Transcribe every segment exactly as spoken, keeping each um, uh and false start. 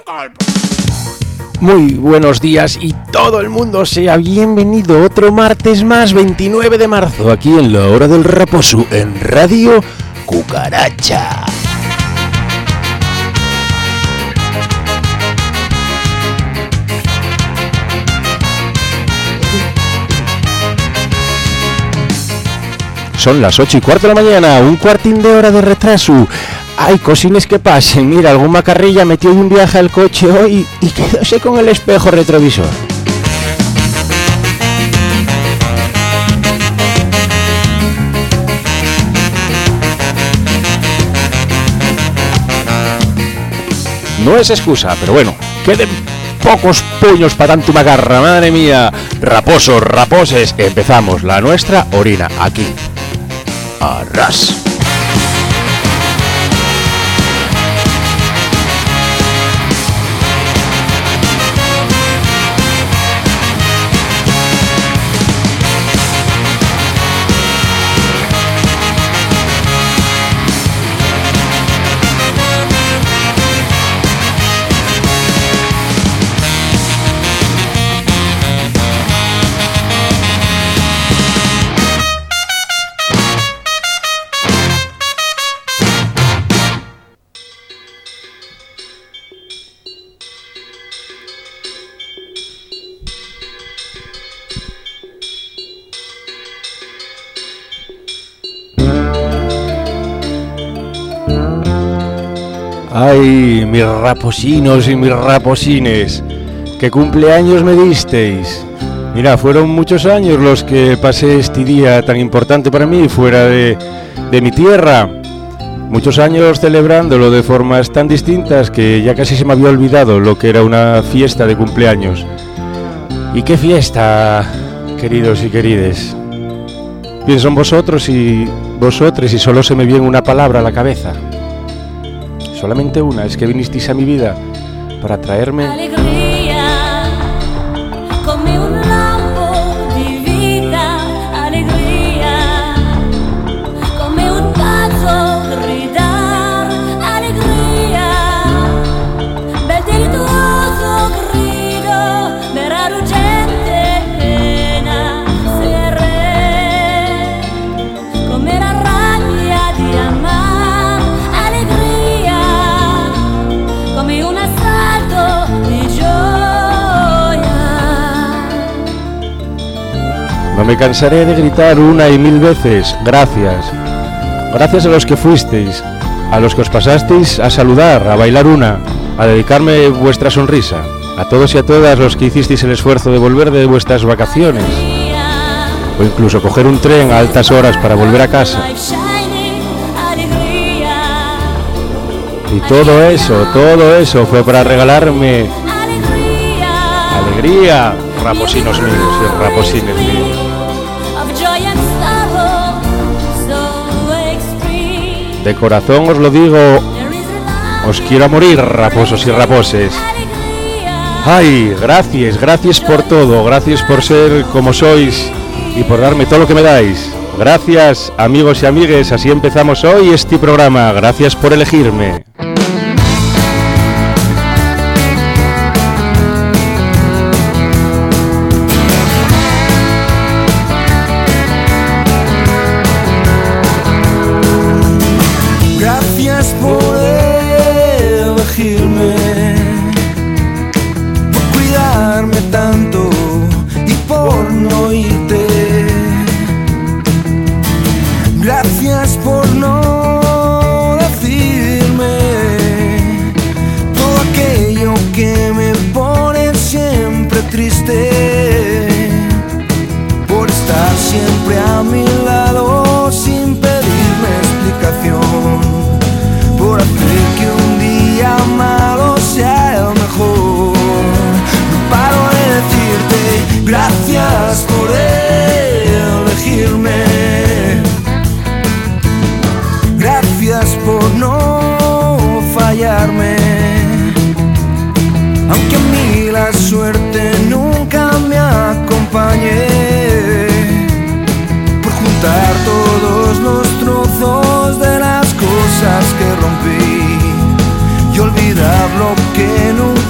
Muy buenos días y todo el mundo sea bienvenido otro martes más, veintinueve de marzo, aquí en la hora del raposo, en Radio Cucaracha. Son las ocho y cuarto de la mañana, un cuartín de hora de retraso. Hay cosines que pasen. Mira, algún macarrilla metió un viaje al coche hoy y quedóse con el espejo retrovisor. No es excusa, pero bueno, queden pocos puños para tanto macarra, madre mía. Raposos, raposes, empezamos la nuestra orina aquí. Arras. Ay, mis raposinos y mis raposines, qué cumpleaños me disteis. Mira, fueron muchos años los que pasé este día tan importante para mí fuera de, de mi tierra. Muchos años celebrándolo de formas tan distintas que ya casi se me había olvidado lo que era una fiesta de cumpleaños. ¿Y qué fiesta, queridos y querides? Bien, son vosotros y vosotros y solo se me viene una palabra a la cabeza. Solamente una, es que vinisteis a mi vida para traerme alegría, come un lampo di vita, alegría, come un pazzo gridar, alegría, bel delittuoso grido, vera ruggente pena, se re, come la rabbia di amare. No me cansaré de gritar una y mil veces, gracias. Gracias a los que fuisteis, a los que os pasasteis a saludar, a bailar una, a dedicarme vuestra sonrisa, a todos y a todas los que hicisteis el esfuerzo de volver de vuestras vacaciones, o incluso coger un tren a altas horas para volver a casa. Y todo eso, todo eso fue para regalarme alegría, raposinos míos y raposines míos. De corazón os lo digo, os quiero a morir, raposos y raposes. Ay, gracias, gracias por todo, gracias por ser como sois y por darme todo lo que me dais. Gracias, amigos y amigues, así empezamos hoy este programa. Gracias por elegirme. Que rompí y olvidar lo que nunca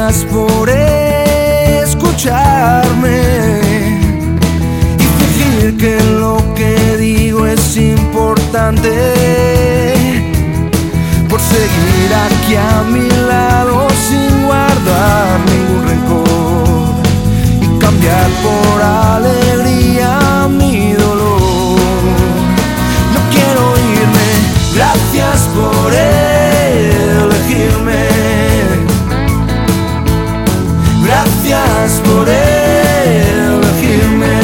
gracias por escucharme y fingir que lo que digo es importante, por seguir aquí a mi lado sin guardar ningún rencor y cambiar por alegría mi dolor. No quiero irme, gracias por elegirme, gracias por elegirme,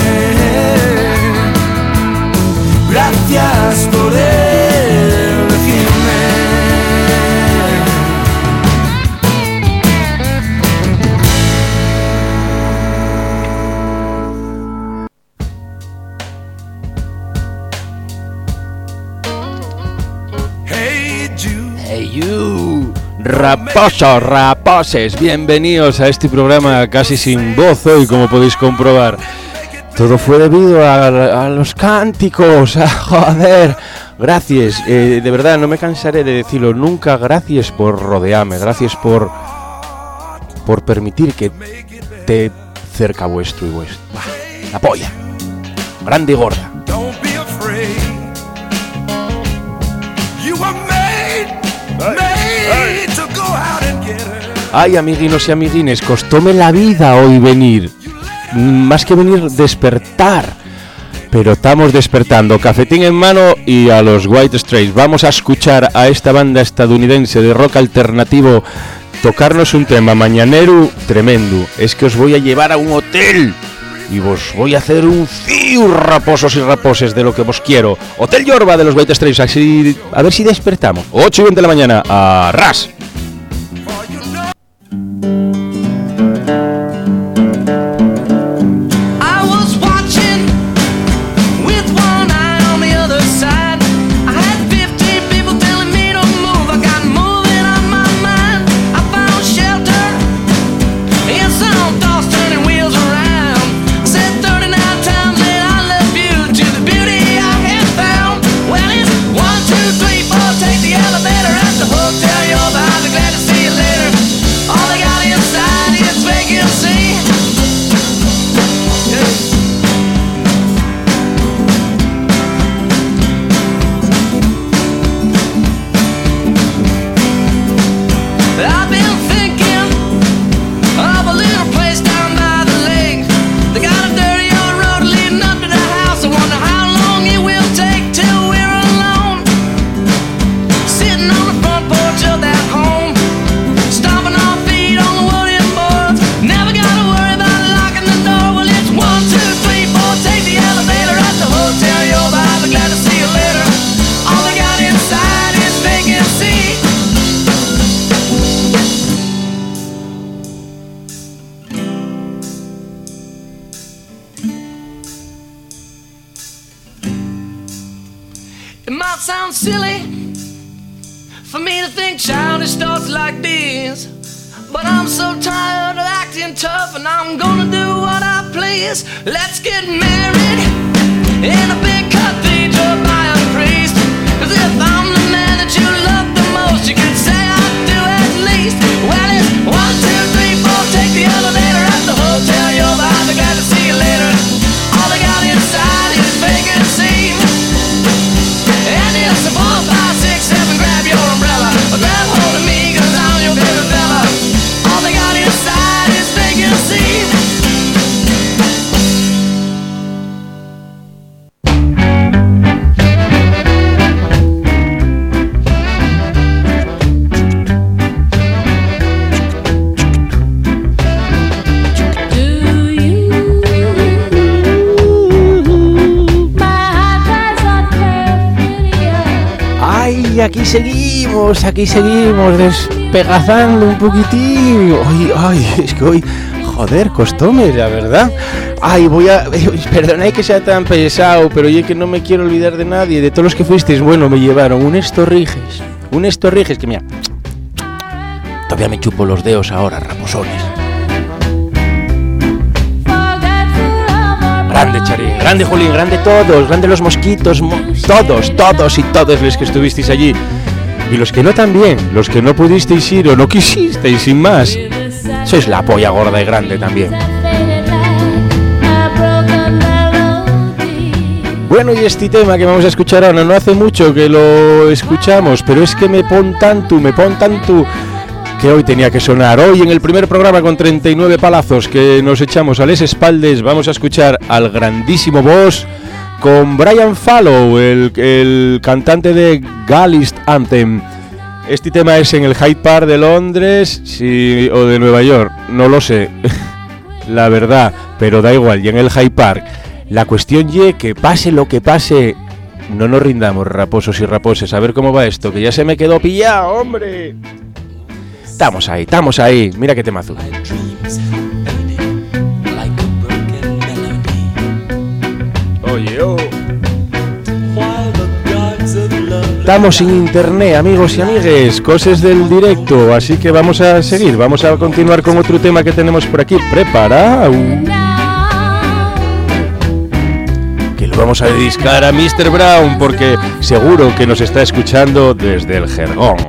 gracias por elegirme. Hey you, raposos, raposes, bienvenidos a este programa casi sin voz hoy, como podéis comprobar. Todo fue debido a, a los cánticos, a, joder, gracias, eh, de verdad no me cansaré de decirlo nunca, gracias por rodearme, gracias por, por permitir que te cerca vuestro y vuestro. Bah, la polla, grande y gorda. Ay, amiguinos y amiguines, costóme la vida hoy venir. Más que venir, despertar. Pero estamos despertando, cafetín en mano y a los White Stripes. Vamos a escuchar a esta banda estadounidense de rock alternativo tocarnos un tema mañanero tremendo. Es que os voy a llevar a un hotel y vos voy a hacer un fiu, raposos y raposes, de lo que vos quiero. Hotel Yorba de los White Stripes, así, a ver si despertamos. ocho y veinte de la mañana, a ras. Sounds silly for me to think childish thoughts like this, but I'm so tired of acting tough, and I'm gonna do what I please. Let's get married in a big cathedral by a priest, 'cause if I'm the man that you love the most, you could say I do at least. Well, it's one, two, three, four, take the elevator at the hotel. You'll be glad to see you later. All I got inside is vacancy. And it's a four, five, six, seven, grab your umbrella, grab hold of me, 'cause I'm your favorite fella. All they got inside is vacancy. Y aquí seguimos, aquí seguimos despegazando un poquitín. Ay, ay, es que hoy, joder, costóme, la verdad. Ay, voy a, perdonad que sea tan pesado, pero yo que no me quiero olvidar de nadie, de todos los que fuisteis. Bueno, me llevaron un estorrijes, un estorrijes que mira, todavía me chupo los dedos ahora, raposones. Grande Charín, grande Julín, grande todos, grande los mosquitos, mo- todos, todos y todos los que estuvisteis allí. Y los que no también, los que no pudisteis ir o no quisisteis, sin más. sois la polla gorda y grande también. Bueno, y este tema que vamos a escuchar ahora, no hace mucho que lo escuchamos, pero es que me pon tanto, me pon tanto, que hoy tenía que sonar. Hoy en el primer programa con treinta y nueve palazos que nos echamos a les espaldes, vamos a escuchar al grandísimo Boss con Brian Fallow, el, el cantante de Galist Anthem. Este tema es en el Hyde Park de Londres, sí, o de Nueva York, no lo sé, la verdad, pero da igual, y en el Hyde Park. La cuestión ye que pase lo que pase, no nos rindamos, raposos y raposes. A ver cómo va esto, que ya se me quedó pillado, hombre. Estamos ahí, estamos ahí. Mira qué temazo. Oye, oh. Estamos sin internet, amigos y amigues, cosas del directo, así que vamos a seguir, vamos a continuar con otro tema que tenemos por aquí preparado. Vamos a dedicar a mister Brown porque seguro que nos está escuchando desde el Jergón.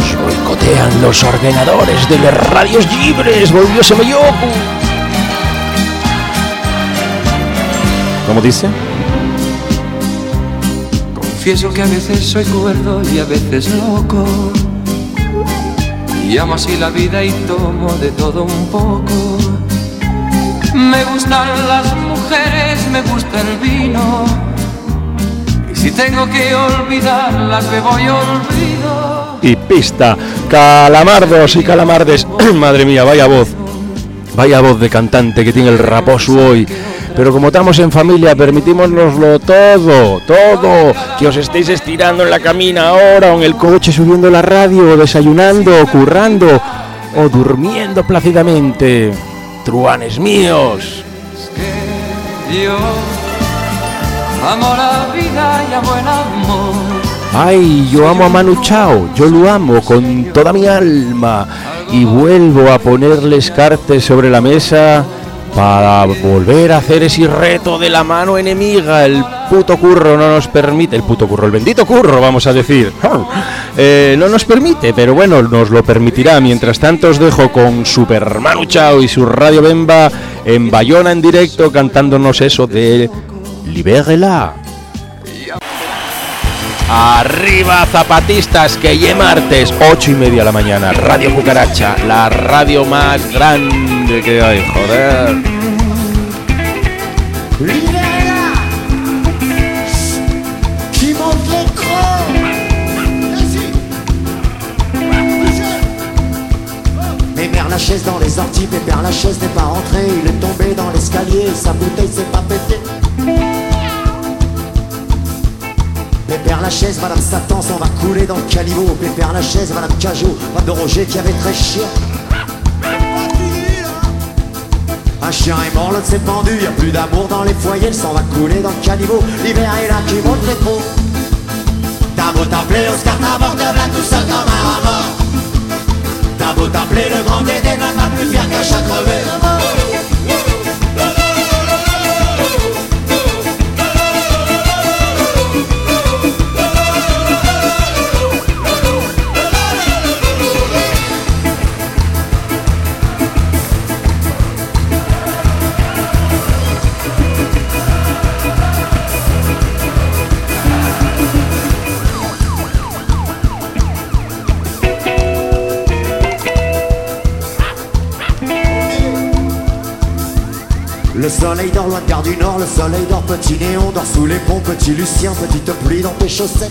Los ordenadores de las radios libres, volvió Semeyoku. ¿Cómo dice? Confieso que a veces soy cuerdo y a veces loco, y amo así la vida y tomo de todo un poco. Me gustan las mujeres, me gusta el vino, y si tengo que olvidarlas me voy olvido. Y pista, Calamardos y Calamardes. Madre mía, vaya voz, vaya voz de cantante que tiene el Raposo hoy. Pero como estamos en familia, permitímonoslo todo, todo. Que os estéis estirando en la camina ahora, o en el coche subiendo la radio, o desayunando, o currando, o durmiendo plácidamente. Truanes míos. Yo amo la vida y amo el amor. Ay, yo amo a Manu Chao, yo lo amo con toda mi alma. Y vuelvo a ponerles cartes sobre la mesa para volver a hacer ese reto de la mano enemiga. El puto curro no nos permite, el puto curro, el bendito curro, vamos a decir, eh, no nos permite, pero bueno, nos lo permitirá. Mientras tanto os dejo con Super Manu Chao y su Radio Bemba en Bayona en directo, cantándonos eso de Libérela. Arriba zapatistas, que ye martes, ocho y media de la mañana, Radio Cucaracha, la radio más grande que hay, joder. Libérez-la, qui monte l'écran. Pépère Lachaise dans les orties, Pépère Lachaise n'est pas rentré, il est tombé dans l'escalier, sa bouteille s'est pas pétée. Pépère Lachaise, Madame Satan s'en va couler dans le caniveau. Pépère Lachaise, Madame Cajot, Madame de Roger qui avait très chien. Un chien est mort, l'autre s'est pendu, y a plus d'amour dans les foyers, il s'en va couler dans le caniveau. L'hiver est là qui monte les trous. T'as beau t'appeler Oscar, t'as mort, t'es là tout seul comme un rat mort. T'as beau t'appeler le grand Dédé, n'en pas plus fier qu'un chat crevé. Le soleil dort loin de Gare du Nord, le soleil dort petit néon, dort sous les ponts, petit Lucien, petite pluie dans tes chaussettes.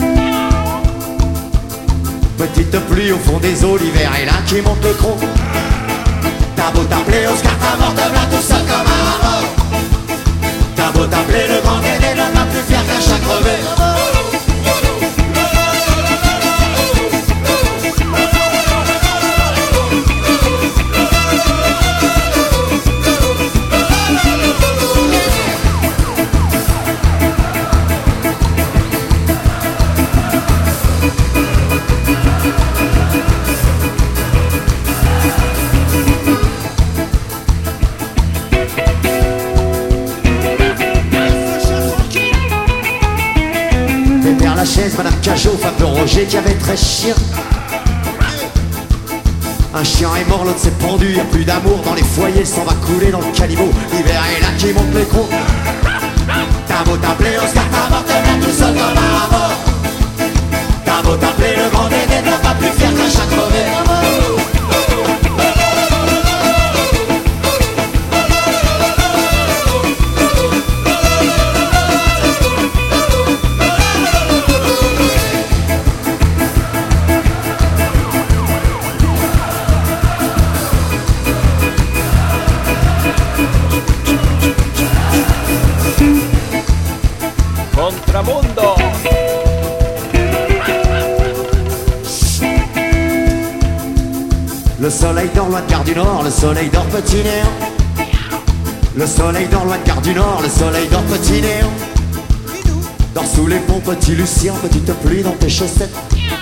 Petite pluie au fond des eaux, l'hiver est là qui monte les crocs. T'as beau t'appeler Oscar, t'as mort, t'as là tout seul comme un rat mort. T'as beau t'appeler le grand Dédé, n'en pas plus fier qu'un chat crevé. Lachaise, Madame Cajot, femme de Roger qui avait très chien. Un chien est mort, l'autre s'est pendu, y a plus d'amour dans les foyers, il s'en va couler dans le caniveau. L'hiver est là qui monte les crocs. T'as beau t'appeler Oscar, t'as mort, t'es là tout seul comme un rat mort. T'as beau t'appeler le grand Dédé, n'en pas plus fier qu'un chat crevé. Contramundo. Le soleil dort loin de Gare du Nord, le soleil dort petit néant. Le soleil dort loin de Gare du Nord, le soleil dort petit néant. Dors sous les ponts, petit Lucien, petite pluie dans tes chaussettes.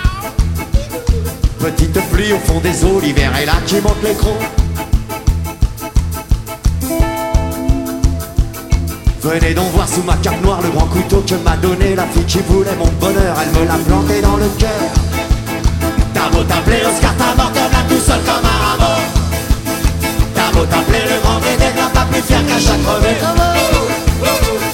Petite pluie au fond des eaux, l'hiver est là qui monte les crocs. Venez donc voir sous ma cape noire le grand couteau que m'a donné la fille qui voulait mon bonheur, elle me l'a planté dans le cœur. T'as beau t'appeler Oscar, t'as mort, t'es là tout seul comme un rat mort. T'as beau t'appeler le grand Dédé, n'en pas plus fier qu'un chat crevé.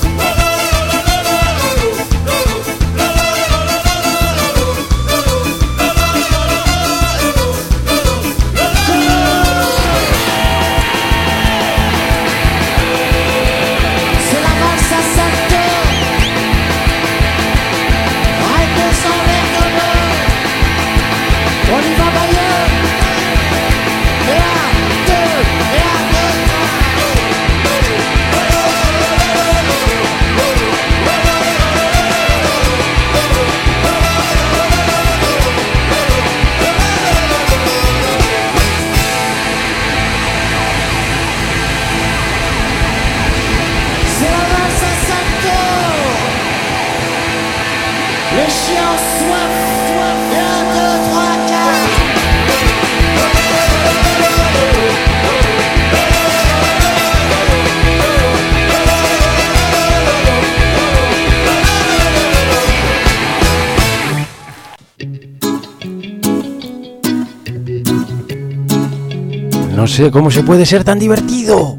No sé cómo se puede ser tan divertido.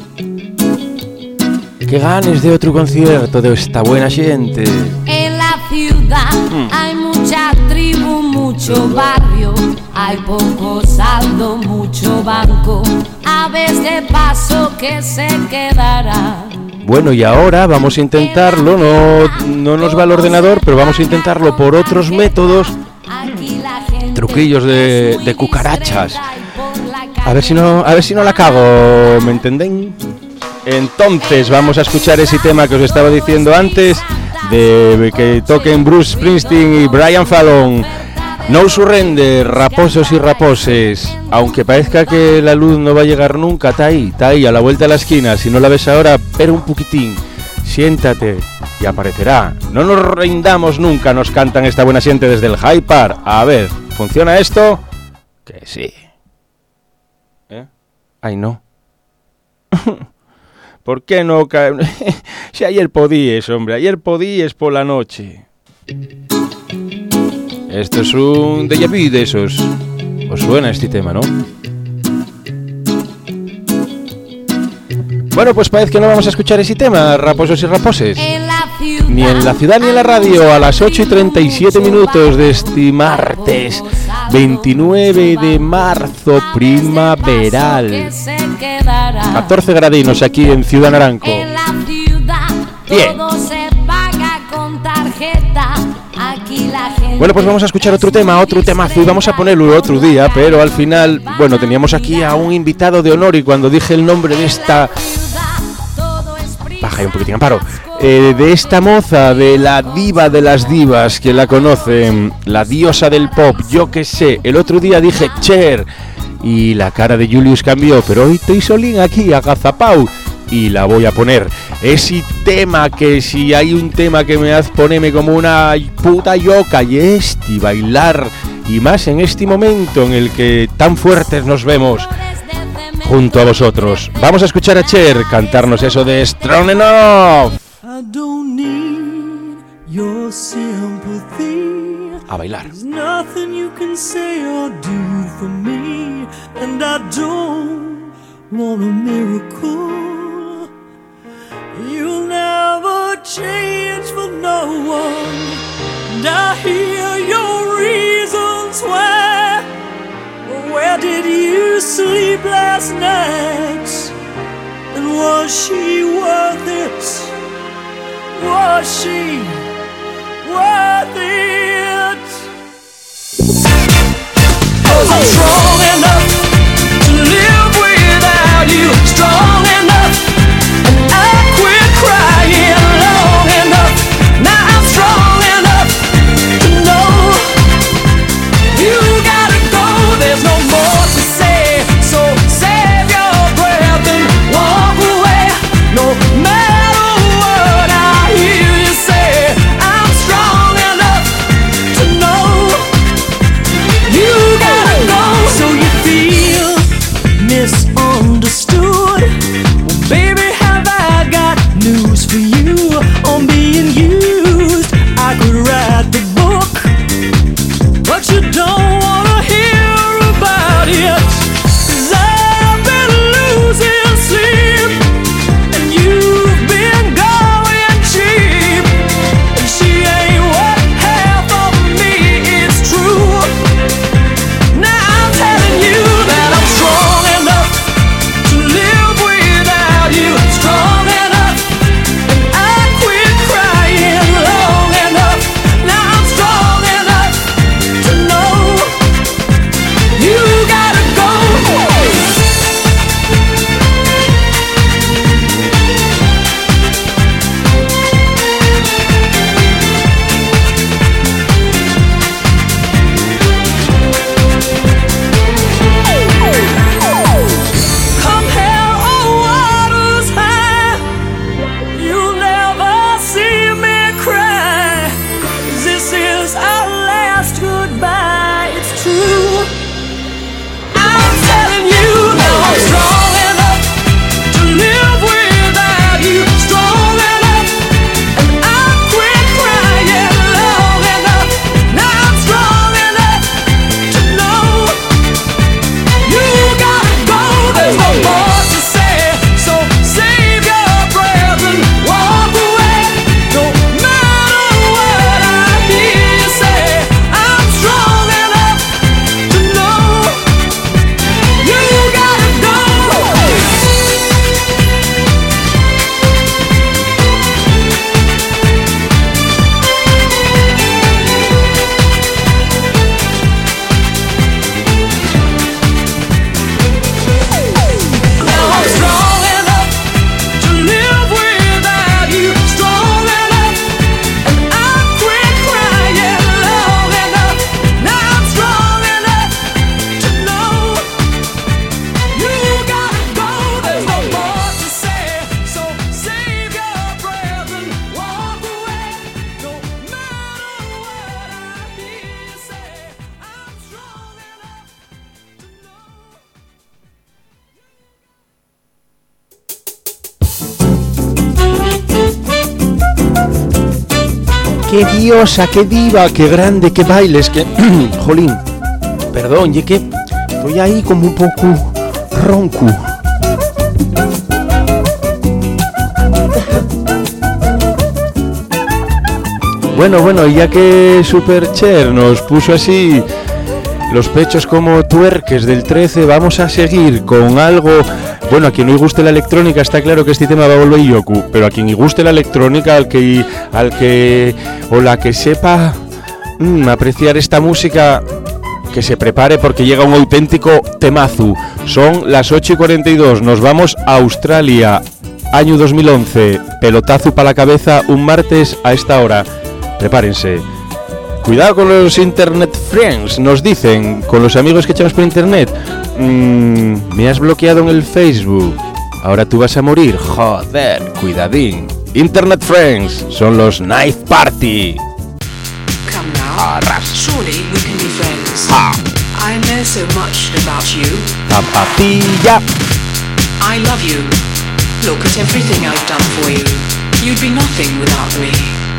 Que ganes de otro concierto de esta buena gente. En la ciudad mm. hay mucha tribu, mucho barrio, hay poco saldo, mucho banco, aves de paso que se quedará. Bueno, y ahora vamos a intentarlo, no, no nos va el ordenador, pero vamos a intentarlo por otros métodos, truquillos de, de cucarachas. A ver si no, a ver si no la cago, ¿me entendéis? Entonces vamos a escuchar ese tema que os estaba diciendo antes, de que toquen Bruce Springsteen y Brian Fallon. No surrender, raposos y raposes. Aunque parezca que la luz no va a llegar nunca, está ahí, está ahí, a la vuelta de la esquina. Si no la ves ahora, espera un poquitín, siéntate y aparecerá. No nos rindamos nunca, nos cantan esta buena gente desde el Hyde Park. A ver, ¿funciona esto? Que sí. ¿Eh? Ay, no. ¿Por qué no cae? Si ayer podíes, hombre, ayer podíes por la noche. Esto es un déjà vu de esos. ¿Os suena este tema, no? Bueno, pues parece que no vamos a escuchar ese tema, raposos y raposes. Ni en la ciudad ni en la radio, a las ocho y treinta y siete minutos de este martes veintinueve de marzo, primaveral. catorce gradinos aquí en Ciudad Naranco. Bien. Bueno, pues vamos a escuchar otro tema, otro temazo, y vamos a ponerlo otro día, pero al final, bueno, teníamos aquí a un invitado de honor, y cuando dije el nombre de esta... Baja ahí un poquitín, Amparo. Eh, de esta moza, de la diva de las divas, que la conocen, la diosa del pop, yo qué sé. El otro día dije Cher y la cara de Julius cambió, pero hoy estoy solín aquí, agazapau, y la voy a poner. Ese tema que si hay un tema que me hace ponerme como una puta yoca, y este bailar, y más en este momento en el que tan fuertes nos vemos junto a vosotros. Vamos a escuchar a Cher cantarnos eso de Strong Enough. I don't need your sympathy. A bailar. There's nothing you can say or do for me, and I don't want a miracle. You'll never change for no one, and I hear your reasons why. Where did you sleep last night? And was she worth it? Was she worth it? 'Cause I'm strong enough to live without you. Strong enough, and I quit crying long enough. Now I'm strong enough to know you gotta go. There's no more to say, so save your breath and walk away. No matter what I hear you say, I'm strong enough qué diosa, qué diva, qué grande, qué bailes, que... Jolín, perdón, y que estoy ahí como un poco ronco. Bueno, bueno, ya que Supercher nos puso así los pechos como tuerques del trece, vamos a seguir con algo... Bueno, a quien no le guste la electrónica está claro que este tema va a volver Yoku, pero a quien le guste la electrónica, al que, al que o la que sepa mmm, apreciar esta música, que se prepare porque llega un auténtico temazo. Son las ocho y cuarenta y dos, nos vamos a Australia, año dos mil once, pelotazo para la cabeza un martes a esta hora. Prepárense. Cuidado con los internet friends, nos dicen, con los amigos que echamos por internet. Mm, me has bloqueado en el Facebook, ahora tú vas a morir. Joder, cuidadín. Internet friends son los Night Party. Come now, Arras. surely we can be friends. Ha. I know so much about you. Papatilla. I love you. Look at everything I've done for you. You'd be nothing without me.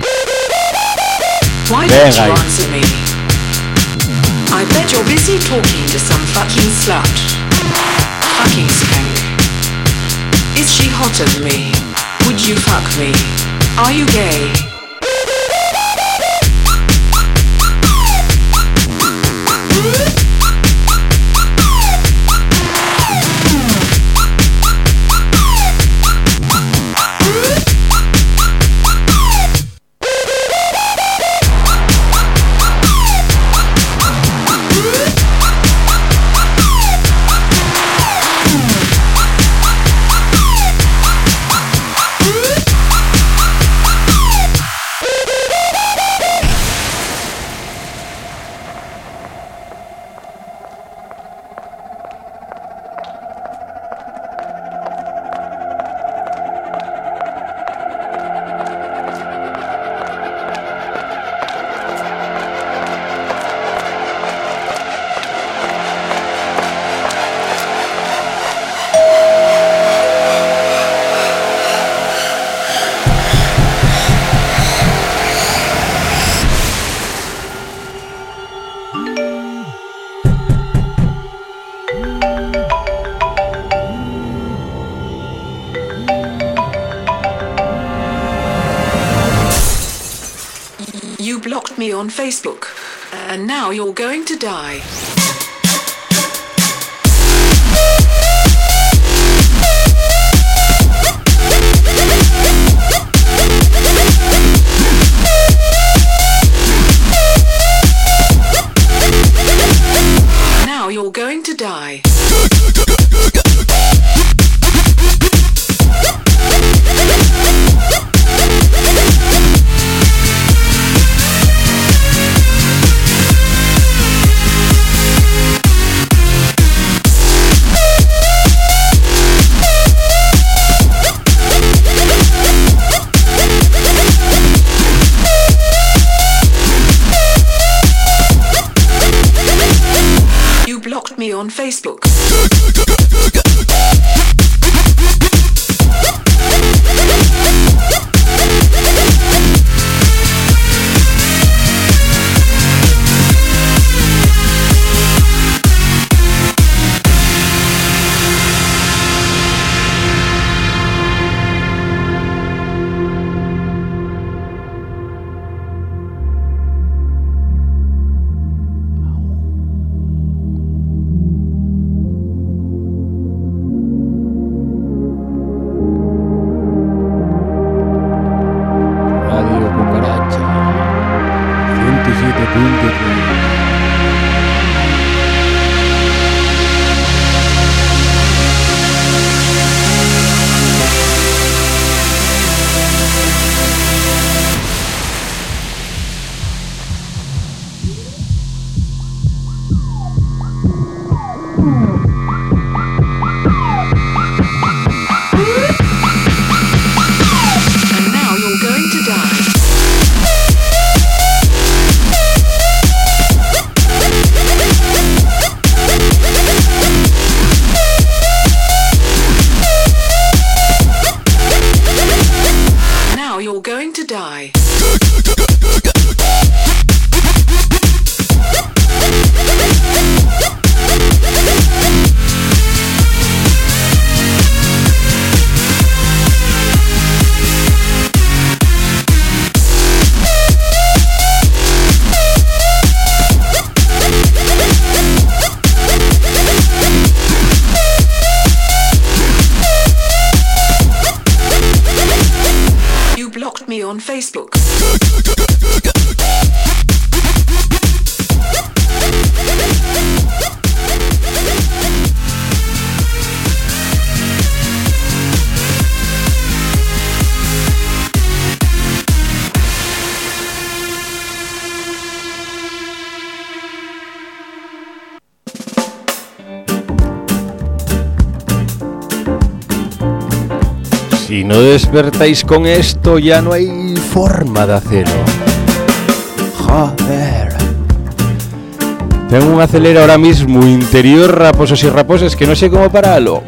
Why don't Venga. you answer me? I bet you're busy talking to some fucking slut. Fucking skank. Is she hotter than me? Would you fuck me? Are you gay? You blocked me on Facebook, and now you're going to die. Now you're going to die. Me on Facebook. Now you're going to die. on Facebook. Si no despertáis con esto, ya no hay forma de hacerlo. Joder. Tengo un acelera ahora mismo interior, raposos y raposas, que no sé cómo pararlo.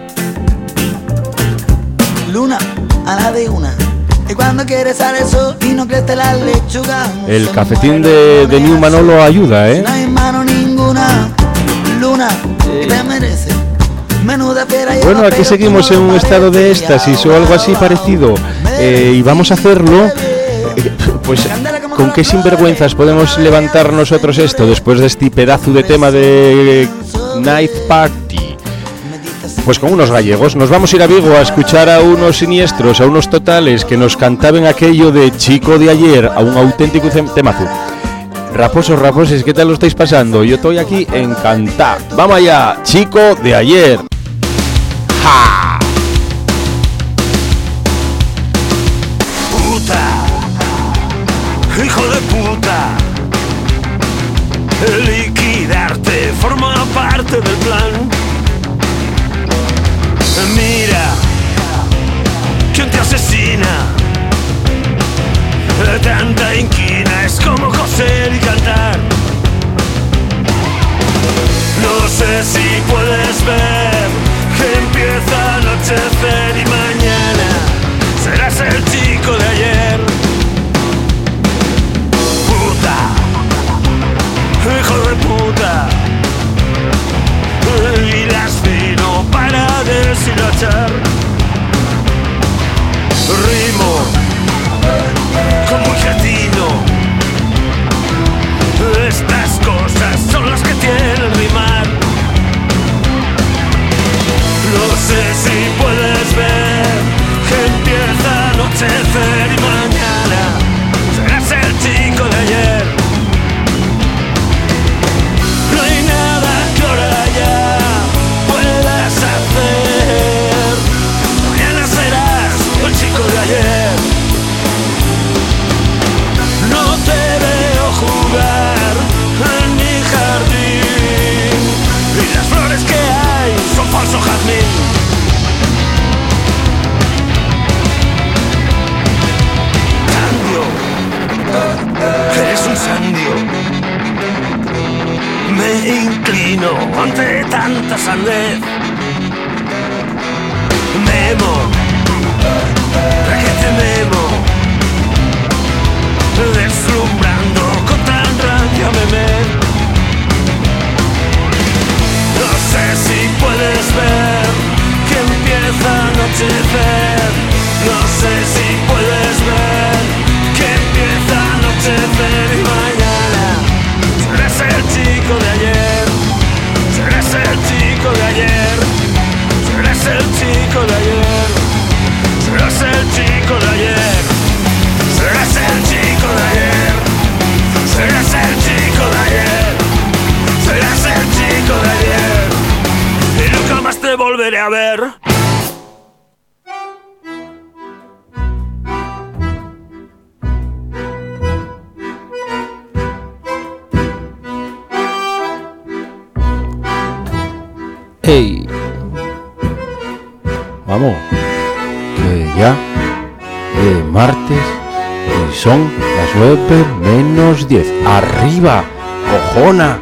Luna, a la de una. Y cuando quieres sale el sol y no crece la lechuga. El cafetín de, de New Manolo ayuda, ¿eh? No hay mano ninguna. Luna, que te merece. Bueno, aquí seguimos en un estado de éxtasis o algo así parecido, eh, y vamos a hacerlo, eh, pues, ¿con qué sinvergüenzas podemos levantar nosotros esto después de este pedazo de tema de Night Party? Pues con unos gallegos. Nos vamos a ir a Vigo a escuchar a unos siniestros, a unos totales que nos cantaban aquello de Chico de ayer, a un auténtico temazo. Raposos, raposos, ¿qué tal lo estáis pasando? Yo estoy aquí encantado. Vamos allá, Chico de ayer. ¡Ja! Puta, hijo de puta, liquidarte forma parte del plan. Mira, ¿quién te asesina? Tanta inquina es como coser y cantar. No sé si puedes ver que empieza a anochecer y mañana serás el chico de ayer. Puta, hijo de puta, y las no para deshilachar. Rimo como un latino. Estas cosas son las que tienen rimar. No sé si puedes ver que empieza a anochecer y mañana serás el chico de ayer. No hay nada que ahora ya puedas hacer. Mañana serás el chico de ayer. No te veo jugar en mi jardín y las flores que hay son falso jazmín. Sandio, eres un sandio. Me inclino ante tanta sandez. Memo, requete memo, deslumbrando con tan rancia meme. No sé si puedes ver que empieza a anochecer. No sé si puedes ver que empieza a anochecer y mañana serás el chico de ayer. Serás el chico de ayer. Serás el chico de ayer. Serás el chico de ayer. Serás el chico de ayer. Serás el chico de ayer. Serás el chico de ayer. Y nunca más te volveré a ver. Hey, vamos, que ya de martes y son las nueve menos diez. ¡Arriba, cojona!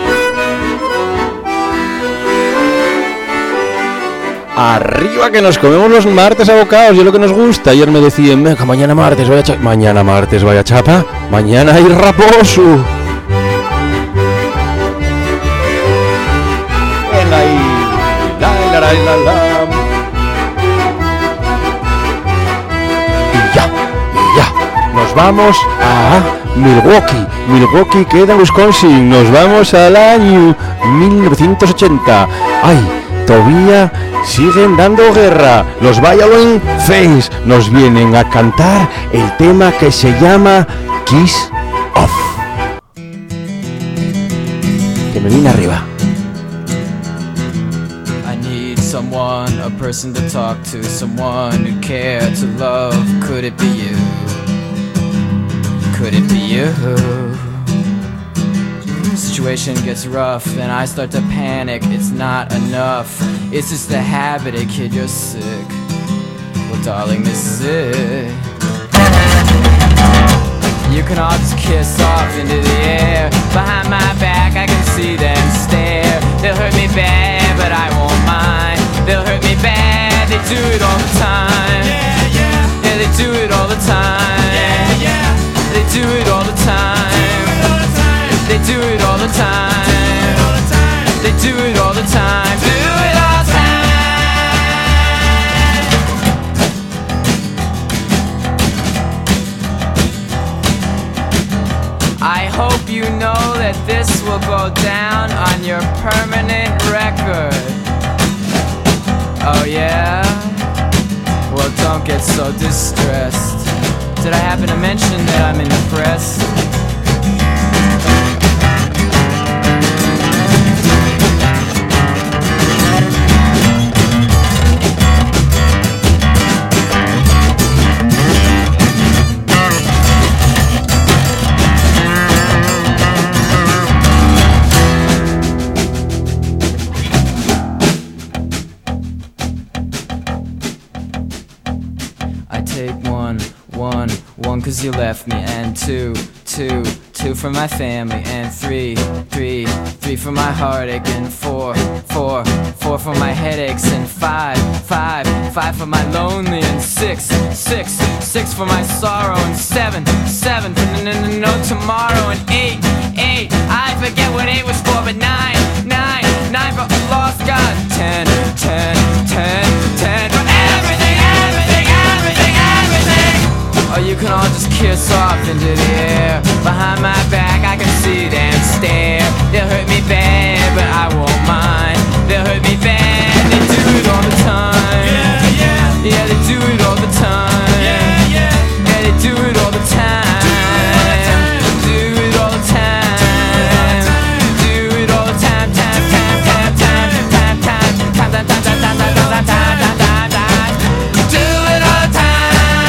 ¡Arriba, que nos comemos los martes abocados! Y es lo que nos gusta. Ayer me decían, venga, mañana martes vaya chapa. Mañana martes vaya chapa. Mañana hay raposo. Venga ahí. La, la, la, la, la. Y ya, y ya. Nos vamos a Milwaukee. Milwaukee queda en Wisconsin. Nos vamos al año mil novecientos ochenta. ¡Ay! todavía siguen dando guerra. Los Violin Face nos vienen a cantar el tema que se llama Kiss Off. Que me viene arriba. Someone, a person to talk to, someone who cared to love. Could it be you? Could it be you? Situation gets rough and I start to panic. It's not enough. It's just a habit, hey kid, you're sick. Well, darling, this is it. You can all just kiss off into the air. Behind my back, I can see them stare. They'll hurt me bad, but I won't mind. They'll hurt me bad, they do it all the time. Yeah, yeah. Yeah, they do it all the time. Yeah, yeah. They do it all the time. They do it all the time. They do it all the time. Do it all the time. I hope you know that this will go down on your permanent record. Oh yeah? Well, don't get so distressed. Did I happen to mention that I'm in the press? Cause you left me, and two, two, two for my family, and three, three, three for my heartache, and four, four, four for my headaches, and five, five, five for my lonely, and six, six, six for my sorrow, and seven, seven for no, no, no tomorrow, and eight, eight, I forget what eight was for, but nine, nine, nine for a lost God, ten, ten, ten, ten for everything, everything, everything, everything. Or you can all just kiss off into the air. Behind my back I can see them stare. They'll hurt me bad, but I won't mind. They'll hurt me bad, they do it all the time. Yeah, yeah. Yeah, they do it all the time. Yeah, yeah. Yeah, they do it all the time. Do it all the time. Do it all the time. Time, time, time, time, time, time, time, time, time, time, time, time, time, time, time. Do it all the time.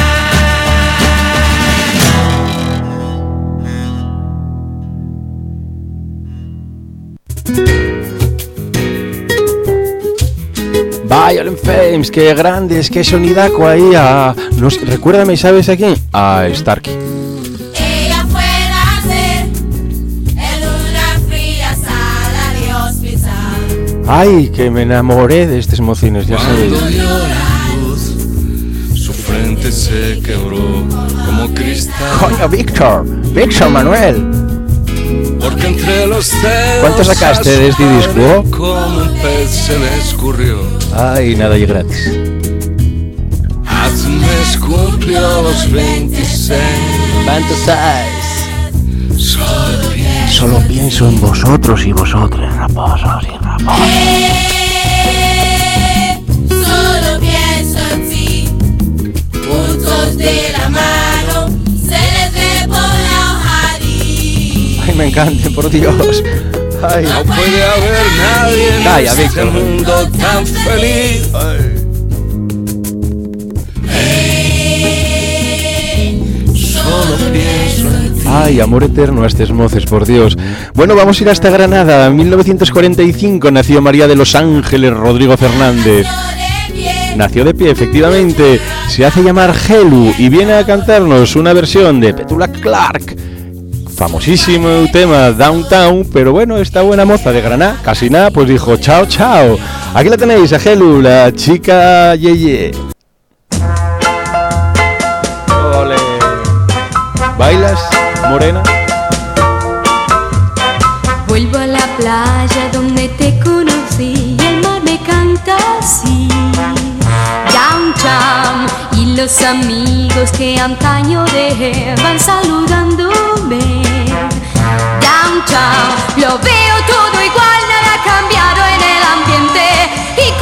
Violin Fames, qué grandes, qué sonidaco ahí a... No sé, recuérdame, ¿sabes a quién? A Starkey. Ella fue nacer en una fría sala de hospital. Ay, que me enamoré de estos mocines, ya sabéis. Cuando vio la luz, su frente se quebró como cristal. Coño, Víctor, Víctor Manuel. Porque entre los dedos ¿Cuánto sacaste de este disco? Como un pez se me escurrió. Ay, nada y gratis. Hace un mes cumplió los veintiséis. Fantasize. Solo pienso, Solo pienso en vosotros y vosotras, raposos y raposas. Eh, solo pienso en ti. Juntos de la mano se les ve por la hojarilla. Ay, me encanta, por Dios. Ay, no puede haber nadie en Calla, este Víctor. mundo tan feliz. Ay. Solo pienso en ti. Ay, amor eterno a estos moces, por Dios. Bueno, vamos a ir hasta Granada. En mil novecientos cuarenta y cinco nació María de los Ángeles Rodrigo Fernández. Nació de pie, efectivamente. Se hace llamar Helu y viene a cantarnos una versión de Petula Clark. Famosísimo tema Downtown, pero bueno, esta buena moza de Granada, casi nada, pues dijo chao, chao. Aquí la tenéis, a Helu, la chica Yeye. Ole. ¿Bailas, morena? Vuelvo a la playa donde te conocí y el mar me canta así. Downtown y los amigos que antaño dejé van saludándome. Downtown, lo veo todo igual, nada ha cambiado en el ambiente. Y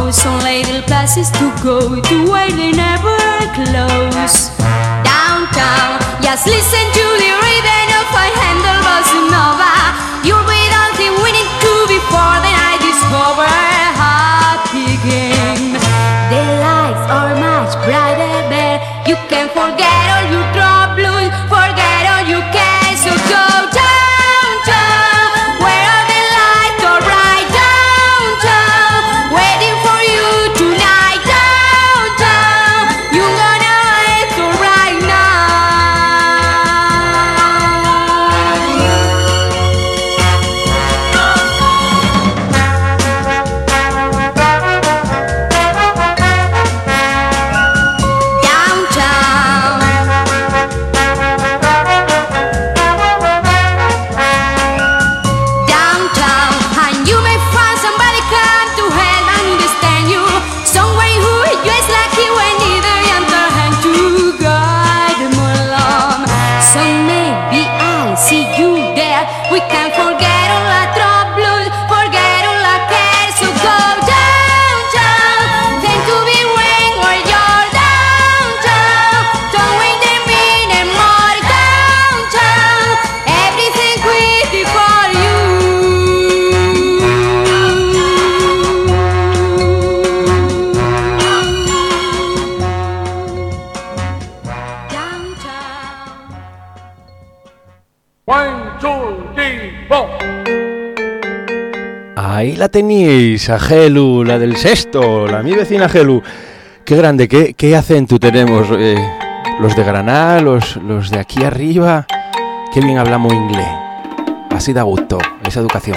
know some little places to go to where they never close. Downtown, just listen to the rhythm of a handle bossa nova. You'll be dancing, winning too before the night is over. Happy game. The lights are much brighter there. You can forget all your troubles, forget all your cares. So go downtown, where all the lights are bright. Downtown, waiting for you tonight. Downtown, you're gonna have to right now. Ahí la teníais, a Gelu, la del sexto, la mi vecina Gelu. Qué grande, qué, qué acento tenemos. Eh, los de Granada, los, los de aquí arriba. Qué bien hablamos inglés. Así da gusto, esa educación.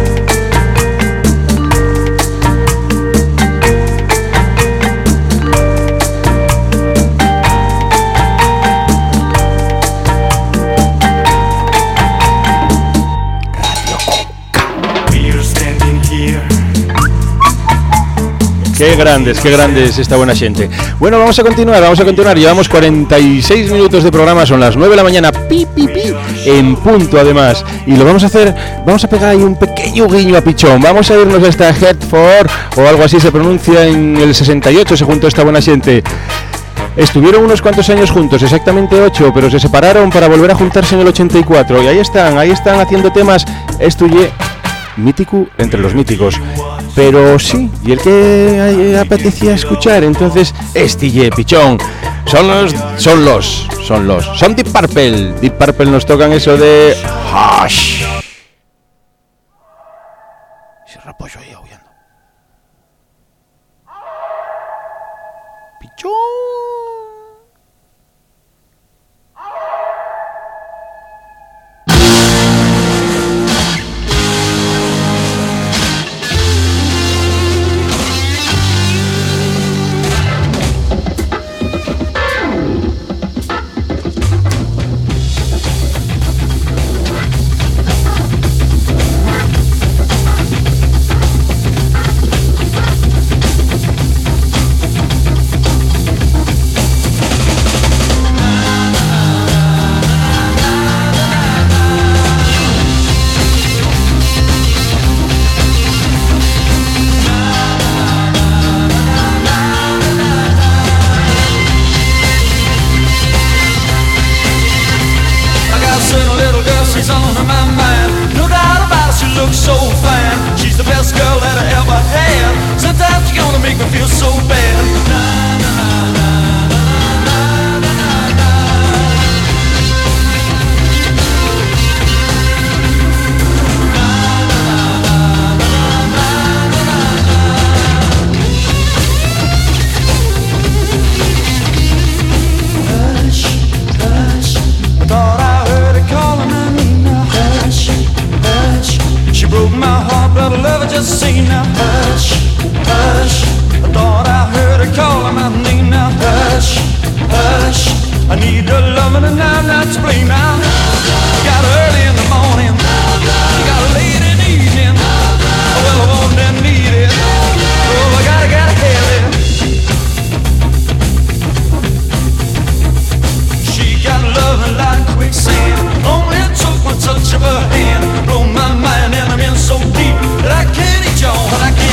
Qué grandes, qué grandes esta buena gente. Bueno, vamos a continuar, vamos a continuar. Llevamos cuarenta y seis minutos de programa, son las nueve de la mañana, pi, pi, pi, en punto además. Y lo vamos a hacer, vamos a pegar ahí un pequeño guiño a Pichón. Vamos a irnos a esta Hertford, o algo así se pronuncia, en el sesenta y ocho se juntó esta buena gente. Estuvieron unos cuantos años juntos, exactamente ocho, pero se separaron para volver a juntarse en el ochenta y cuatro. Y ahí están, ahí están haciendo temas, estuye mítico entre los míticos. Pero sí, y el que apetecía escuchar, entonces, Estille, Pichón, son los, son los, son los, son Deep Purple, Deep Purple nos tocan eso de Hush. Ese rapollo ahí aullando. Pichón. Touch of her hand, blow my mind, and I'm in so deep that I can't eat y'all, I can't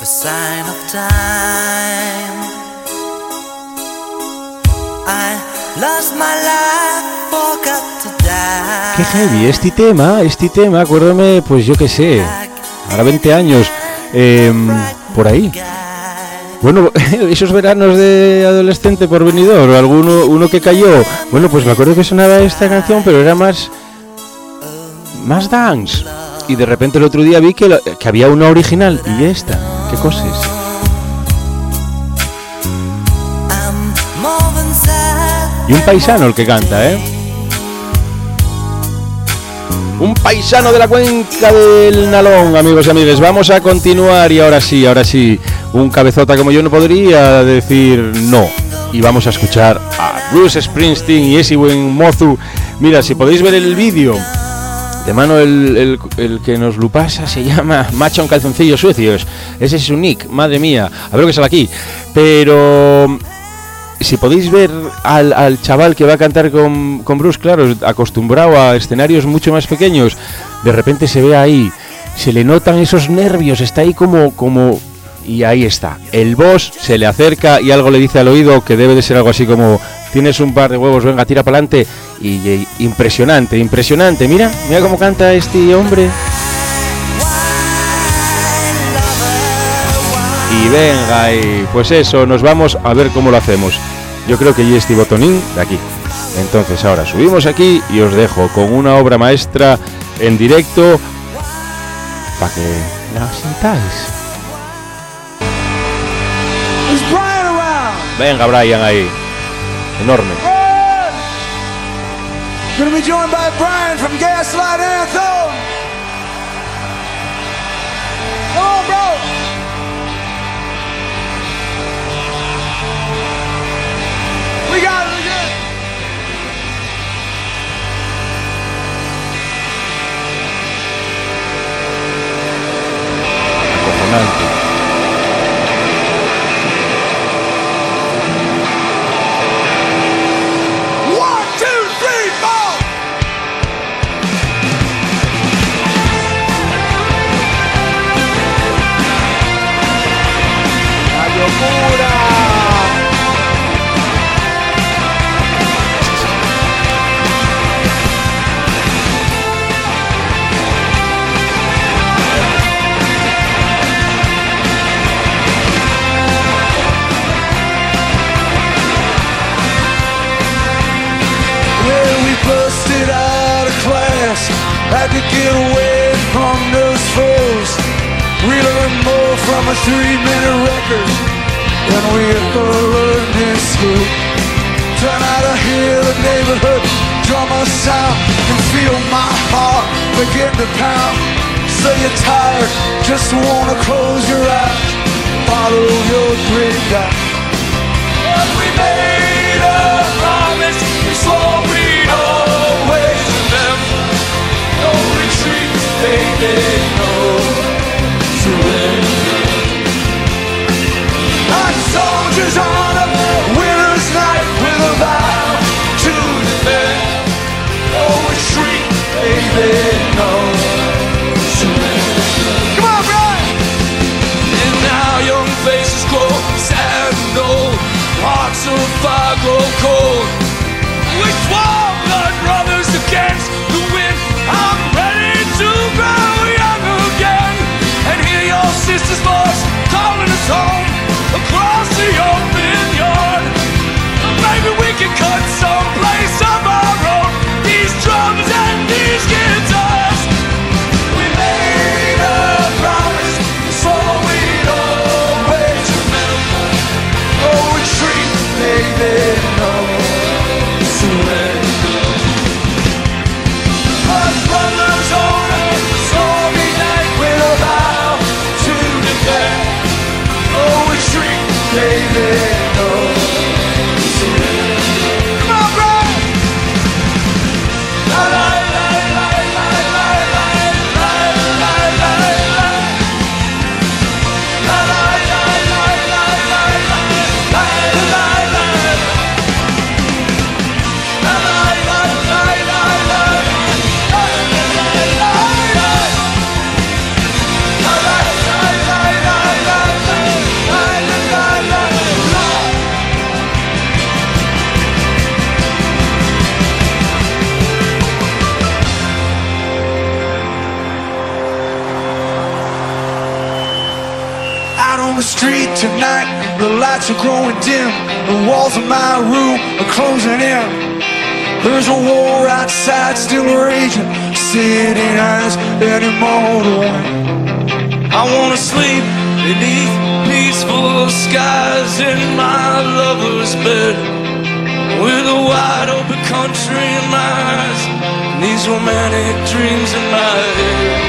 the sign of time. I lost my life, forgot to die. Qué heavy, este tema, este tema, acuérdame, pues yo qué sé, ahora veinte años, eh, por ahí. Bueno, esos veranos de adolescente por venidor, alguno uno que cayó. Bueno, pues me acuerdo que sonaba esta canción, pero era más más dance. Y de repente el otro día vi que, lo, que había una original y esta, qué cosas. Y un paisano el que canta, ¿eh? Un paisano de la cuenca del Nalón, amigos y amigas. Vamos a continuar y ahora sí, ahora sí, un cabezota como yo no podría decir no. Y vamos a escuchar a Bruce Springsteen y Esiwen Mozu. Mira, si podéis ver el vídeo de mano, el, el, el que nos lo pasa se llama Macho en calzoncillos sucios. Ese es su nick, madre mía. A ver lo que sale aquí. Pero si podéis ver al, al chaval que va a cantar con, con Bruce, claro, acostumbrado a escenarios mucho más pequeños, de repente se ve ahí, se le notan esos nervios, está ahí como, como, y ahí está. El boss se le acerca y algo le dice al oído que debe de ser algo así como: tienes un par de huevos, venga, tira para adelante. Y, y impresionante, impresionante. Mira, mira cómo canta este hombre. Y venga, y pues eso, nos vamos a ver cómo lo hacemos. Yo creo que ya estoy botonín de aquí. Entonces ahora subimos aquí y os dejo con una obra maestra en directo para que la sintáis. Venga, Brian, ahí. Enorme. Gonna be joined by Brian from Gaslight Anthem. Come on, bro. We got it, we got it. Acojonante. Had to get away from those foes. We learned more from a three-minute record than we ever learned in school. Turn out to hear the neighborhood drummer sound and feel my heart begin to pound. Say you're tired, just wanna close your eyes, follow your dream down. But we made a promise, we swore we'd always remember. No retreat, baby, no surrender. Our soldiers on a winter's night with a vow to defend. No retreat, baby, no surrender. Come on, Brian! And now young faces grow sad and old, hearts of fire grow cold. We swore blood brothers against the wind. I'm ready to go, yeah. Out on the street tonight, the lights are growing dim. The walls of my room are closing in. There's a war outside still raging. City has any more to win. I wanna sleep beneath peaceful skies in my lover's bed, with a wide open country in my eyes, and these romantic dreams in my head.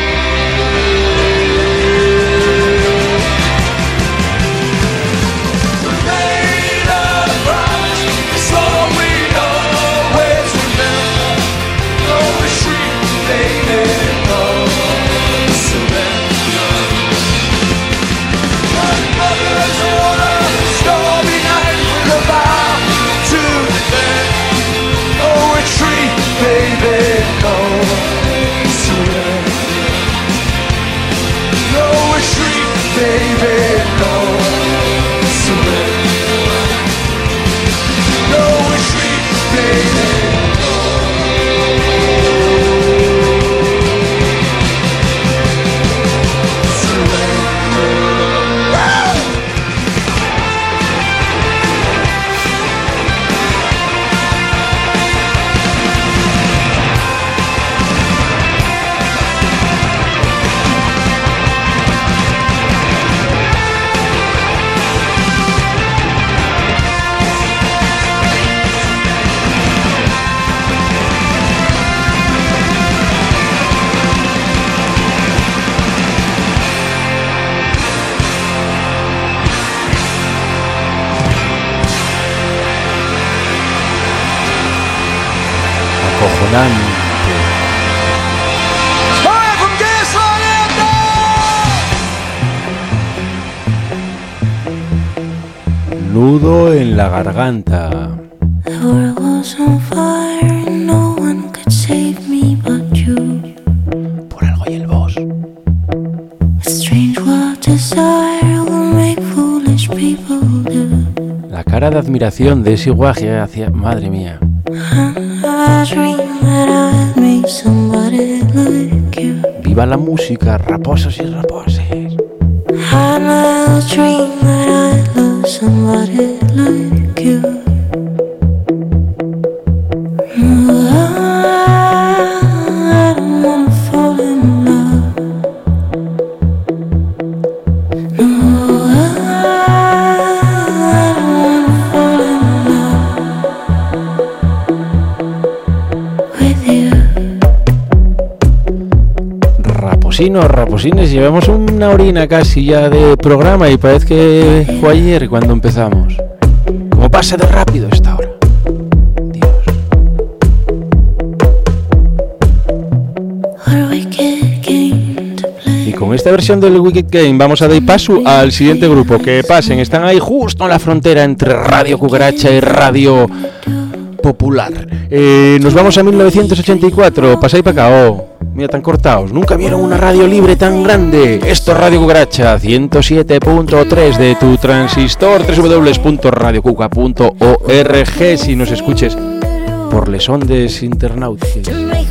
Nudo en la garganta. The world was on fire and no one could save me but you. Por algo y el boss. A strange wild desire will make foolish people do. La cara de admiración de ese guaje hacia... Madre mía. I dream that I'd meet somebody like you. Viva la música, raposos y raposes. I never dream that I'd love somebody like you. No, I, I don't wanna fall in love. No, I, I don't wanna fall in love with you. Raposinos, raposines, llevamos una orina casi ya de programa y parece que fue ayer cuando empezamos. ¿Cómo pasa de rápido esta hora? Dios. Y con esta versión del Wicked Game vamos a dar paso al siguiente grupo. Que pasen, están ahí justo en la frontera entre Radio Cucaracha y Radio Popular. Eh, nos vamos a mil novecientos ochenta y cuatro, pasáis para acá, oh. Mira, tan cortados. Nunca vieron una radio libre tan grande. Esto es Radio Cucaracha, ciento siete punto tres de tu transistor, doble u doble u doble u punto radio cuca punto org, si nos escuches por les ondes internauticas.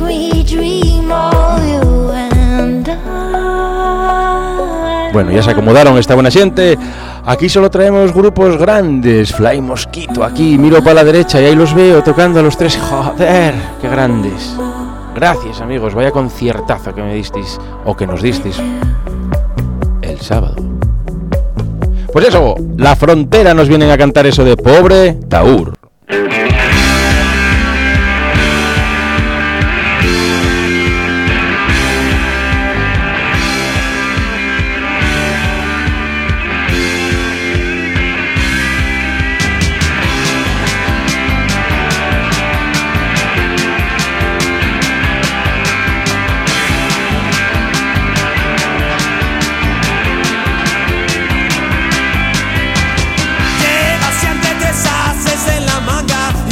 Bueno, ya se acomodaron esta buena gente. Aquí solo traemos grupos grandes. Fly Mosquito, aquí miro para la derecha y ahí los veo tocando a los tres. Joder, qué grandes. Gracias, amigos, vaya conciertazo que me disteis, o que nos disteis el sábado. Pues eso, La Frontera nos vienen a cantar eso de Pobre Taur. Llevas y antes deshaces en la manga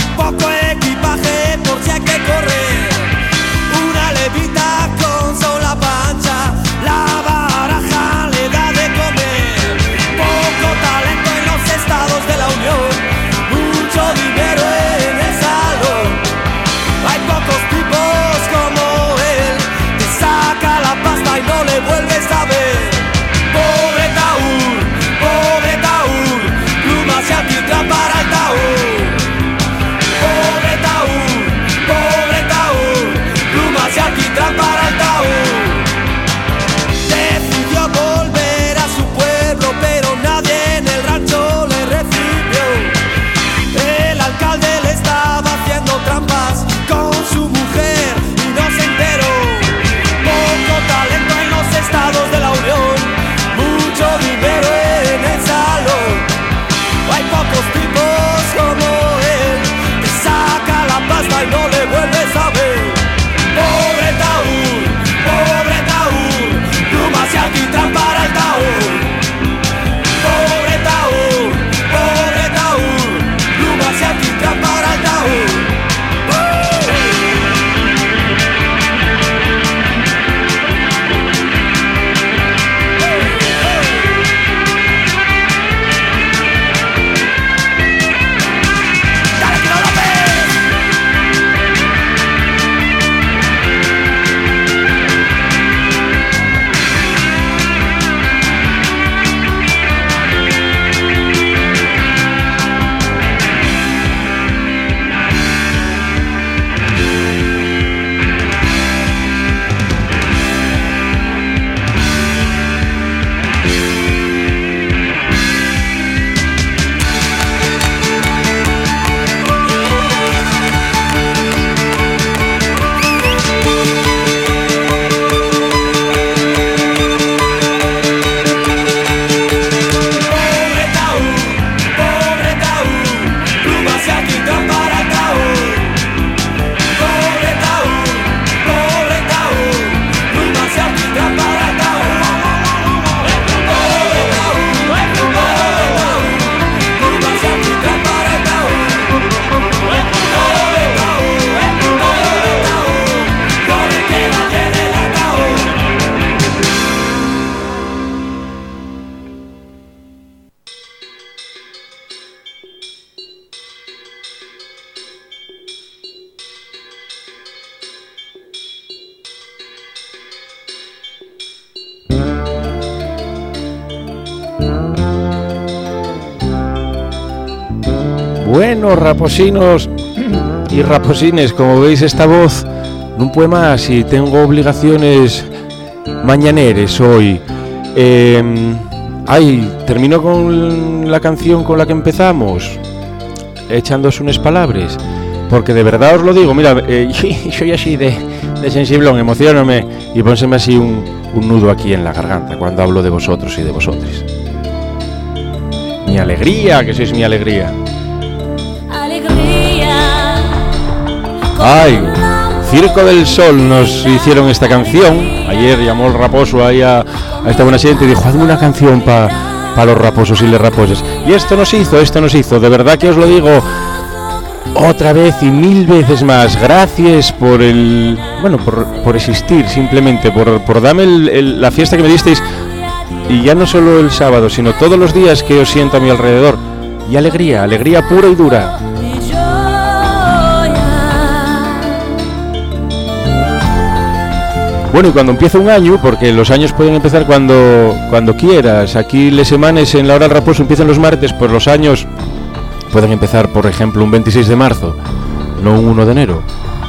Bueno, raposinos y raposines, como veis esta voz non puede máis e tengo obligaciones mañaneres hoy. Eh, ay, termino con la canción con la que empezamos, echándose unas palabras, porque de verdad os lo digo, mira, eh, soy así de, de sensiblón, emocionome y pónseme así un, un nudo aquí en la garganta cuando hablo de vosotros y de vosotros. Mi alegría, que sois mi alegría. Alegría. Ay, Circo del Sol nos hicieron esta canción. Ayer llamó el raposo ahí a, a esta buena gente y dijo: hazme una canción para pa los raposos y les raposas. Y esto nos hizo, esto nos hizo. De verdad que os lo digo otra vez y mil veces más. Gracias por el... Bueno, por, por existir, simplemente. Por, por darme el, el, la fiesta que me disteis. Y ya no solo el sábado, sino todos los días que os siento a mi alrededor. Y alegría, alegría pura y dura. Bueno, y cuando empieza un año, porque los años pueden empezar cuando, cuando quieras. Aquí les semanas en la hora del raposo empiezan los martes, pues los años pueden empezar, por ejemplo, un veintiséis de marzo, no un uno de enero.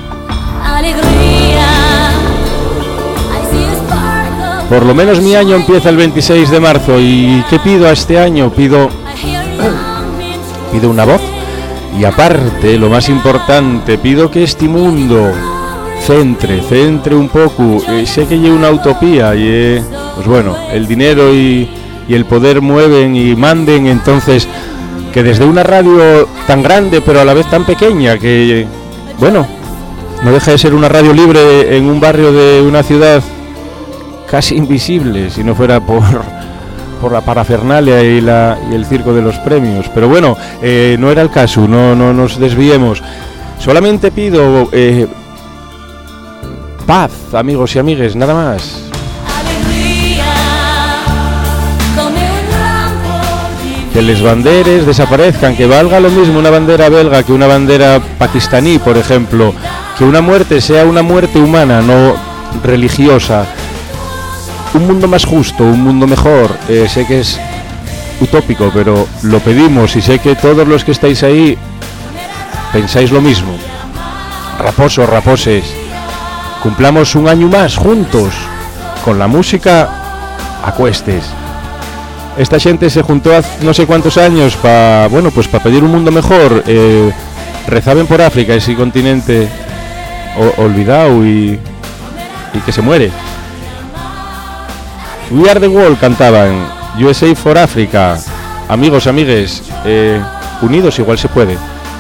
Por lo menos mi año empieza el veintiséis de marzo. ¿Y qué pido a este año? Pido, pido una voz. Y aparte, lo más importante, pido que este mundo centre, centre un poco. Eh, sé que lleva una utopía y, eh, pues bueno, el dinero y, y el poder mueven y manden, entonces que desde una radio tan grande pero a la vez tan pequeña, que, bueno, no deja de ser una radio libre en un barrio de una ciudad casi invisible, si no fuera por, por la parafernalia y, la, y el circo de los premios. Pero bueno, eh, no era el caso, no, no nos desviemos. Solamente pido... Eh, paz, amigos y amigues, nada más. Que les banderes desaparezcan, que valga lo mismo una bandera belga que una bandera pakistaní, por ejemplo. Que una muerte sea una muerte humana, no religiosa. Un mundo más justo, un mundo mejor. Eh, sé que es utópico, pero lo pedimos y sé que todos los que estáis ahí pensáis lo mismo. Raposos, raposes. Cumplamos un año más juntos, con la música a cuestes. Esta gente se juntó hace no sé cuántos años para, bueno, pues para pedir un mundo mejor. Eh, rezaben por África, ese continente o, olvidado y, y que se muere. We Are The World cantaban, U S A for Africa. Amigos, amigues, eh, unidos igual se puede.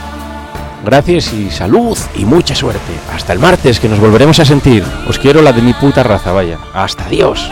Gracias y salud y mucha suerte. Hasta el martes, que nos volveremos a sentir. Os quiero la de mi puta raza, vaya. Hasta Dios.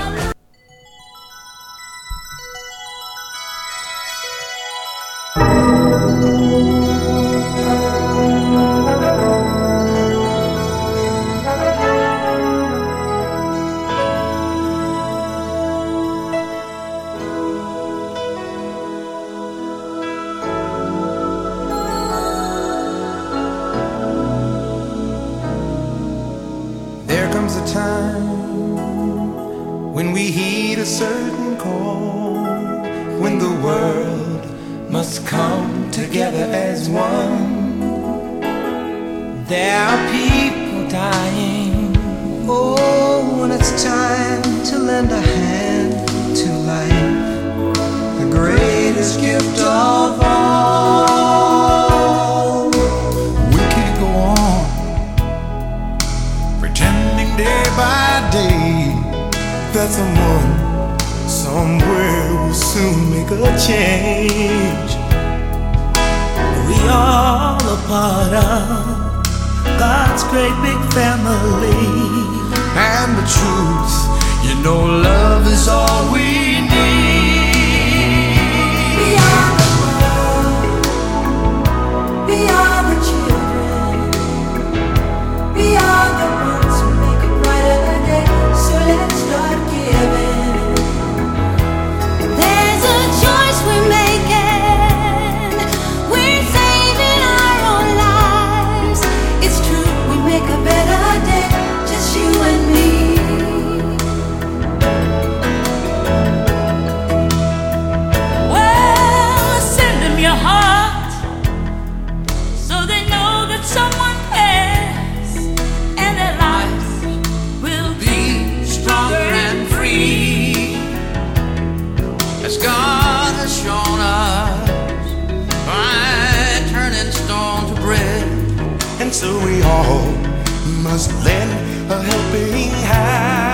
Just you and me. so we all must lend a helping hand.